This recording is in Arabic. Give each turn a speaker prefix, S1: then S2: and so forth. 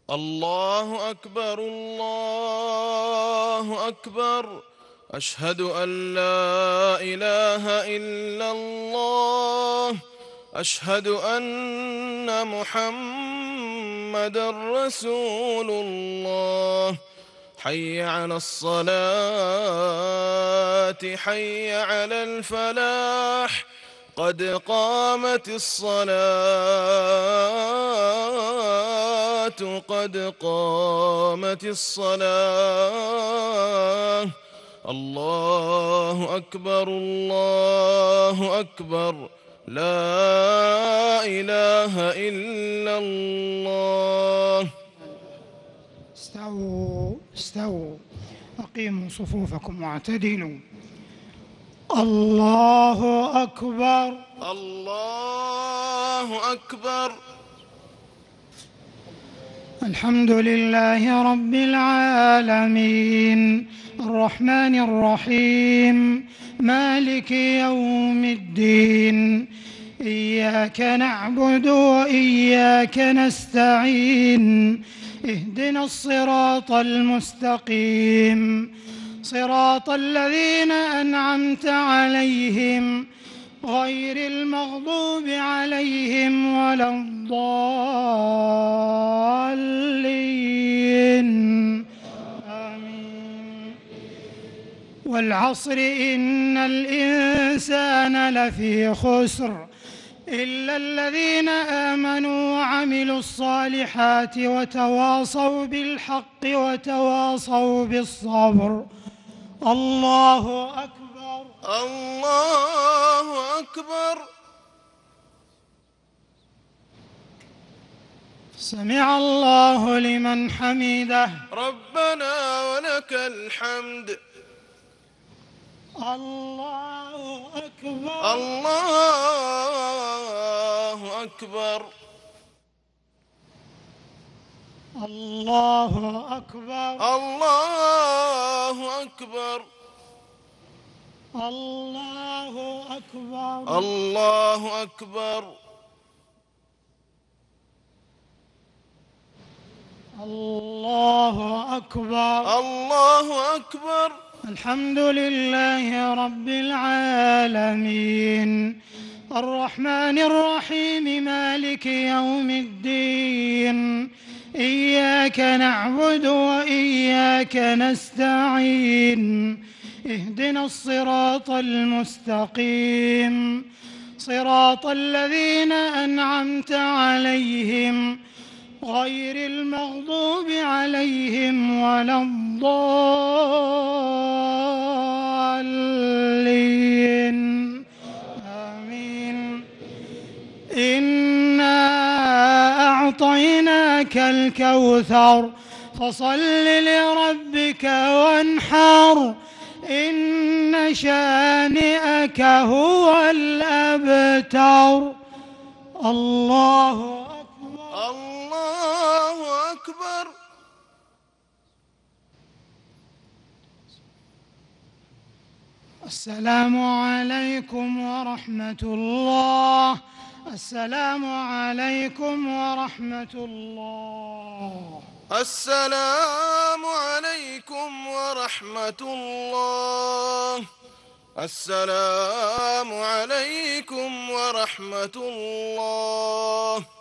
S1: الله أكبر الله أكبر. أشهد أن لا إله إلا الله. أشهد أن محمدًا رسول الله. حي على الصلاة حي على الفلاح. قد قامت الصلاة قد قامت الصلاة. الله أكبر الله أكبر. لا إله إلا الله.
S2: استووا استووا، أقيموا صفوفكم واعتدلوا. الله أكبر
S1: الله أكبر.
S2: الحمد لله رب العالمين، الرحمن الرحيم، مالك يوم الدين. إياك نعبد وإياك نستعين. اهدنا الصراط المستقيم، صراط الذين أنعمت عليهم غير المغضوب عليهم ولا الضالين. آمين. والعصر إن الإنسان لفي خسر إلا الذين آمنوا وعملوا الصالحات وتواصوا بالحق وتواصوا بالصبر. الله أكبر
S1: الله أكبر.
S2: سمع الله لمن حمده.
S1: ربنا ولك الحمد.
S2: الله أكبر
S1: الله أكبر.
S2: الله أكبر
S1: الله أكبر.
S2: الله أكبر.
S1: الله أكبر.
S2: الله أكبر.
S1: الله أكبر.
S2: الحمد لله رب العالمين، الرحمن الرحيم، مالك يوم الدين. إياك نعبد وإياك نستعين. اهدنا الصراط المستقيم، صراط الذين أنعمت عليهم غير المغضوب عليهم ولا الضالين. آمين. إنا أعطيناك الكوثر فصل لربك وانحر. إن شانئك هو الأبتر. الله أكبر
S1: الله أكبر.
S2: السلام عليكم ورحمة الله. السلام عليكم ورحمة الله.
S1: السلام عليكم ورحمة الله. السلام عليكم ورحمة الله.